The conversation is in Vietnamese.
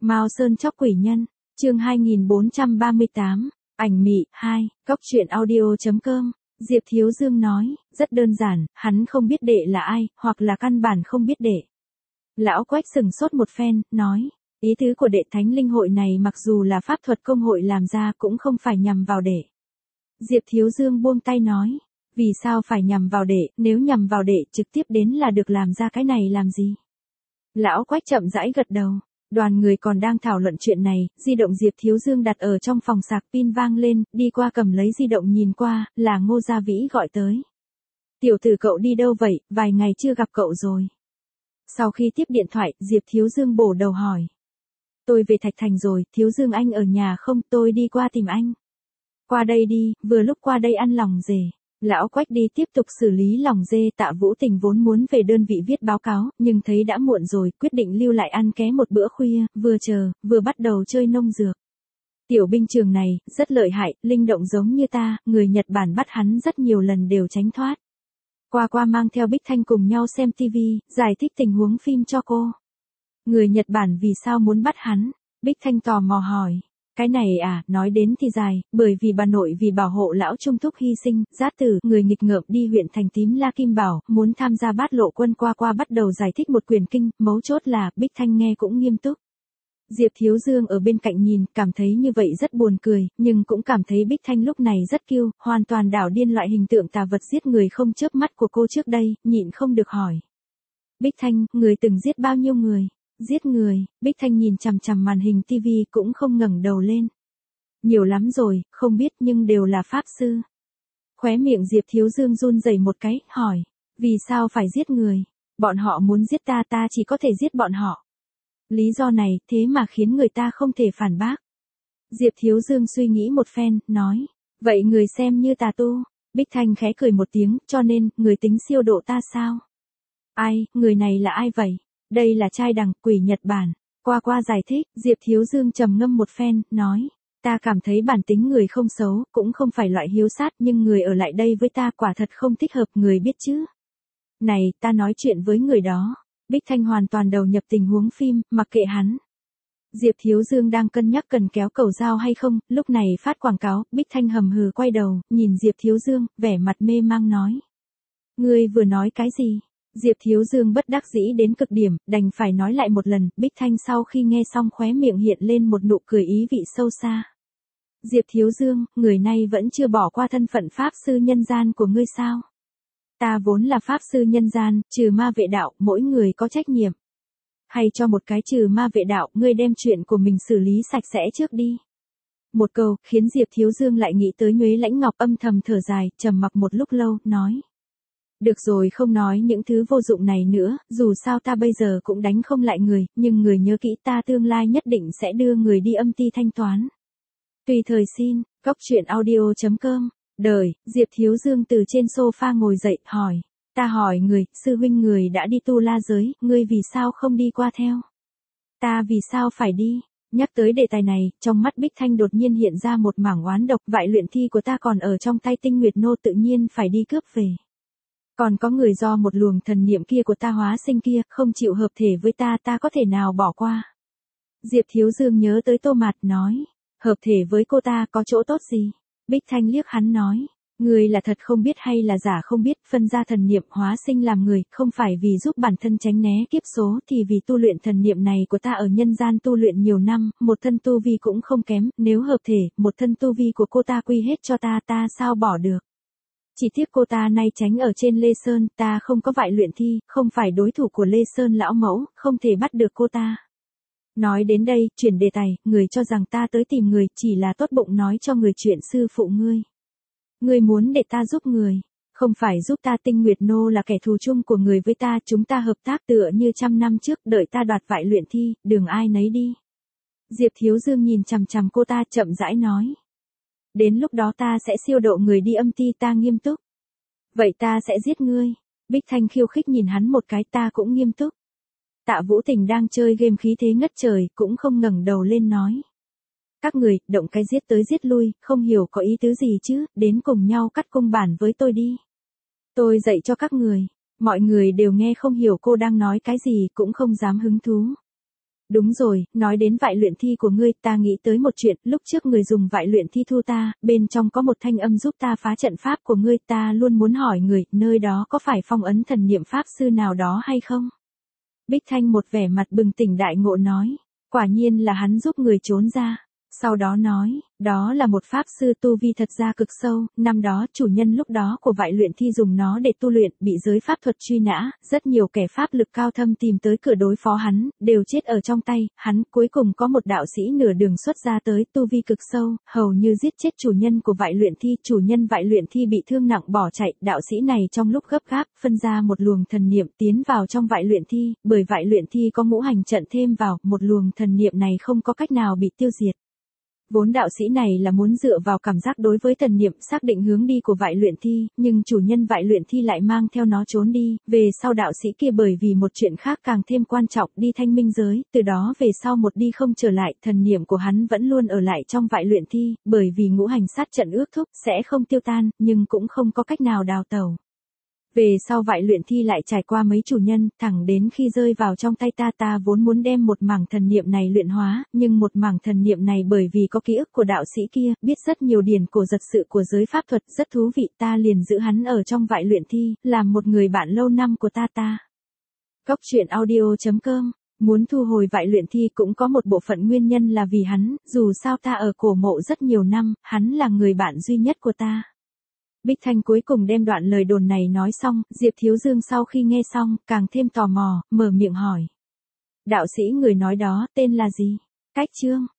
Mao Sơn chóc quỷ nhân, chương 2438, ảnh mị, 2, góc truyện audio.com, Diệp Thiếu Dương nói, rất đơn giản, hắn không biết đệ là ai, hoặc là căn bản không biết đệ. Lão Quách sừng sốt một phen, nói, ý tứ của đệ thánh linh hội này mặc dù là pháp thuật công hội làm ra cũng không phải nhằm vào đệ. Diệp Thiếu Dương buông tay nói, vì sao phải nhằm vào đệ, nếu nhằm vào đệ trực tiếp đến là được làm ra cái này làm gì? Lão Quách chậm rãi gật đầu. Đoàn người còn đang thảo luận chuyện này, di động Diệp Thiếu Dương đặt ở trong phòng sạc pin vang lên, đi qua cầm lấy di động nhìn qua, là Ngô Gia Vĩ gọi tới. Tiểu tử cậu đi đâu vậy, vài ngày chưa gặp cậu rồi. Sau khi tiếp điện thoại, Diệp Thiếu Dương bổ đầu hỏi. Tôi về Thạch Thành rồi, Thiếu Dương anh ở nhà không, tôi đi qua tìm anh. Qua đây đi, vừa lúc qua đây ăn lòng dê. Lão Quách đi tiếp tục xử lý lòng dê. Tạ Vũ Tình vốn muốn về đơn vị viết báo cáo, nhưng thấy đã muộn rồi, quyết định lưu lại ăn ké một bữa khuya, vừa chờ, vừa bắt đầu chơi nông dược. Tiểu binh trường này, rất lợi hại, linh động giống như ta, người Nhật Bản bắt hắn rất nhiều lần đều tránh thoát. Qua mang theo Bích Thanh cùng nhau xem TV, giải thích tình huống phim cho cô. Người Nhật Bản vì sao muốn bắt hắn? Bích Thanh tò mò hỏi. Cái này à, nói đến thì dài, bởi vì bà nội vì bảo hộ lão Trung Thúc hy sinh, Giát Tử, người nghịch ngợm đi huyện thành tím La Kim Bảo, muốn tham gia bát lộ quân qua bắt đầu giải thích một quyển kinh, mấu chốt là, Bích Thanh nghe cũng nghiêm túc. Diệp Thiếu Dương ở bên cạnh nhìn, cảm thấy như vậy rất buồn cười, nhưng cũng cảm thấy Bích Thanh lúc này rất kiêu, hoàn toàn đảo điên loại hình tượng tà vật giết người không chớp mắt của cô trước đây, nhịn không được hỏi. Bích Thanh, người từng giết bao nhiêu người? Giết người, Bích Thanh nhìn chằm chằm màn hình TV cũng không ngẩng đầu lên. Nhiều lắm rồi, không biết nhưng đều là pháp sư. Khóe miệng Diệp Thiếu Dương run rẩy một cái, hỏi, vì sao phải giết người? Bọn họ muốn giết ta, ta chỉ có thể giết bọn họ. Lý do này, thế mà khiến người ta không thể phản bác. Diệp Thiếu Dương suy nghĩ một phen, nói, vậy người xem như tà tu. Bích Thanh khẽ cười một tiếng, cho nên, người tính siêu độ ta sao? Ai, người này là ai vậy? Đây là trai đằng, quỷ Nhật Bản. Qua giải thích, Diệp Thiếu Dương trầm ngâm một phen, nói, ta cảm thấy bản tính người không xấu, cũng không phải loại hiếu sát, nhưng người ở lại đây với ta quả thật không thích hợp, người biết chứ. Này, ta nói chuyện với người đó. Bích Thanh hoàn toàn đầu nhập tình huống phim, mặc kệ hắn. Diệp Thiếu Dương đang cân nhắc cần kéo cầu dao hay không, lúc này phát quảng cáo, Bích Thanh hầm hừ quay đầu, nhìn Diệp Thiếu Dương, vẻ mặt mê mang nói. Ngươi vừa nói cái gì? Diệp Thiếu Dương bất đắc dĩ đến cực điểm, đành phải nói lại một lần, Bích Thanh sau khi nghe xong khóe miệng hiện lên một nụ cười ý vị sâu xa. Diệp Thiếu Dương, người này vẫn chưa bỏ qua thân phận pháp sư nhân gian của ngươi sao? Ta vốn là pháp sư nhân gian, trừ ma vệ đạo, mỗi người có trách nhiệm. Hay cho một cái trừ ma vệ đạo, ngươi đem chuyện của mình xử lý sạch sẽ trước đi. Một câu, khiến Diệp Thiếu Dương lại nghĩ tới Nhuế Lãnh Ngọc, âm thầm thở dài, trầm mặc một lúc lâu, nói. Được rồi, không nói những thứ vô dụng này nữa, dù sao ta bây giờ cũng đánh không lại người, nhưng người nhớ kỹ ta tương lai nhất định sẽ đưa người đi âm ty thanh toán. Tùy thời xin, góc truyện audio.com, đời, Diệp Thiếu Dương từ trên sofa ngồi dậy, hỏi. Ta hỏi người, sư huynh người đã đi tu la giới, ngươi vì sao không đi qua theo? Ta vì sao phải đi? Nhắc tới đề tài này, trong mắt Bích Thanh đột nhiên hiện ra một mảng oán độc, vại luyện thi của ta còn ở trong tay Tinh Nguyệt Nô tự nhiên phải đi cướp về. Còn có người do một luồng thần niệm kia của ta hóa sinh kia, không chịu hợp thể với ta, ta có thể nào bỏ qua. Diệp Thiếu Dương nhớ tới Tô Mạt, nói, hợp thể với cô ta có chỗ tốt gì? Bích Thanh liếc hắn nói, người là thật không biết hay là giả không biết, phân ra thần niệm hóa sinh làm người, không phải vì giúp bản thân tránh né kiếp số, thì vì tu luyện thần niệm này của ta ở nhân gian tu luyện nhiều năm, một thân tu vi cũng không kém, nếu hợp thể, một thân tu vi của cô ta quy hết cho ta, ta sao bỏ được. Chỉ tiếc cô ta nay tránh ở trên Lê Sơn, ta không có vại luyện thi, không phải đối thủ của Lê Sơn lão mẫu, không thể bắt được cô ta. Nói đến đây, chuyển đề tài, người cho rằng ta tới tìm người, chỉ là tốt bụng nói cho người chuyện sư phụ ngươi. Ngươi muốn để ta giúp người, không phải giúp ta. Tinh Nguyệt Nô là kẻ thù chung của người với ta, chúng ta hợp tác tựa như trăm năm trước, đợi ta đoạt vại luyện thi, đường ai nấy đi. Diệp Thiếu Dương nhìn chằm chằm cô ta, chậm rãi nói. Đến lúc đó ta sẽ siêu độ người đi âm ty, ta nghiêm túc. Vậy ta sẽ giết ngươi. Bích Thanh khiêu khích nhìn hắn một cái, ta cũng nghiêm túc. Tạ Vũ Tình đang chơi game khí thế ngất trời, cũng không ngẩng đầu lên nói. Các người, động cái giết tới giết lui, không hiểu có ý tứ gì chứ, đến cùng nhau cắt cung bản với tôi đi. Tôi dạy cho các người. Mọi người đều nghe không hiểu cô đang nói cái gì, cũng không dám hứng thú. Đúng rồi, nói đến vại luyện thi của ngươi, ta nghĩ tới một chuyện, lúc trước người dùng vại luyện thi thu ta, bên trong có một thanh âm giúp ta phá trận pháp của ngươi, ta luôn muốn hỏi người, nơi đó có phải phong ấn thần niệm pháp sư nào đó hay không? Bích Thanh một vẻ mặt bừng tỉnh đại ngộ nói, quả nhiên là hắn giúp người trốn ra. Sau đó nói, đó là một pháp sư tu vi thật ra cực sâu, năm đó chủ nhân lúc đó của vại luyện thi dùng nó để tu luyện, bị giới pháp thuật truy nã, rất nhiều kẻ pháp lực cao thâm tìm tới cửa đối phó hắn, đều chết ở trong tay, hắn cuối cùng có một đạo sĩ nửa đường xuất ra tới tu vi cực sâu, hầu như giết chết chủ nhân của vại luyện thi, chủ nhân vại luyện thi bị thương nặng bỏ chạy, đạo sĩ này trong lúc gấp gáp, phân ra một luồng thần niệm tiến vào trong vại luyện thi, bởi vại luyện thi có ngũ hành trận thêm vào, một luồng thần niệm này không có cách nào bị tiêu diệt. Vốn đạo sĩ này là muốn dựa vào cảm giác đối với thần niệm xác định hướng đi của vại luyện thi, nhưng chủ nhân vại luyện thi lại mang theo nó trốn đi, về sau đạo sĩ kia bởi vì một chuyện khác càng thêm quan trọng đi thanh minh giới, từ đó về sau một đi không trở lại, thần niệm của hắn vẫn luôn ở lại trong vại luyện thi, bởi vì ngũ hành sát trận ước thúc sẽ không tiêu tan, nhưng cũng không có cách nào đào tẩu. Về sau vại luyện thi lại trải qua mấy chủ nhân, thẳng đến khi rơi vào trong tay ta vốn muốn đem một mảng thần niệm này luyện hóa, nhưng một mảng thần niệm này bởi vì có ký ức của đạo sĩ kia, biết rất nhiều điển cổ giật sự của giới pháp thuật, rất thú vị, ta liền giữ hắn ở trong vại luyện thi, làm một người bạn lâu năm của ta. Góc truyện audio.com. Muốn thu hồi vại luyện thi cũng có một bộ phận nguyên nhân là vì hắn, dù sao ta ở cổ mộ rất nhiều năm, hắn là người bạn duy nhất của ta. Bích Thanh cuối cùng đem đoạn lời đồn này nói xong, Diệp Thiếu Dương sau khi nghe xong, càng thêm tò mò, mở miệng hỏi. Đạo sĩ người nói đó, tên là gì? Cách Chương.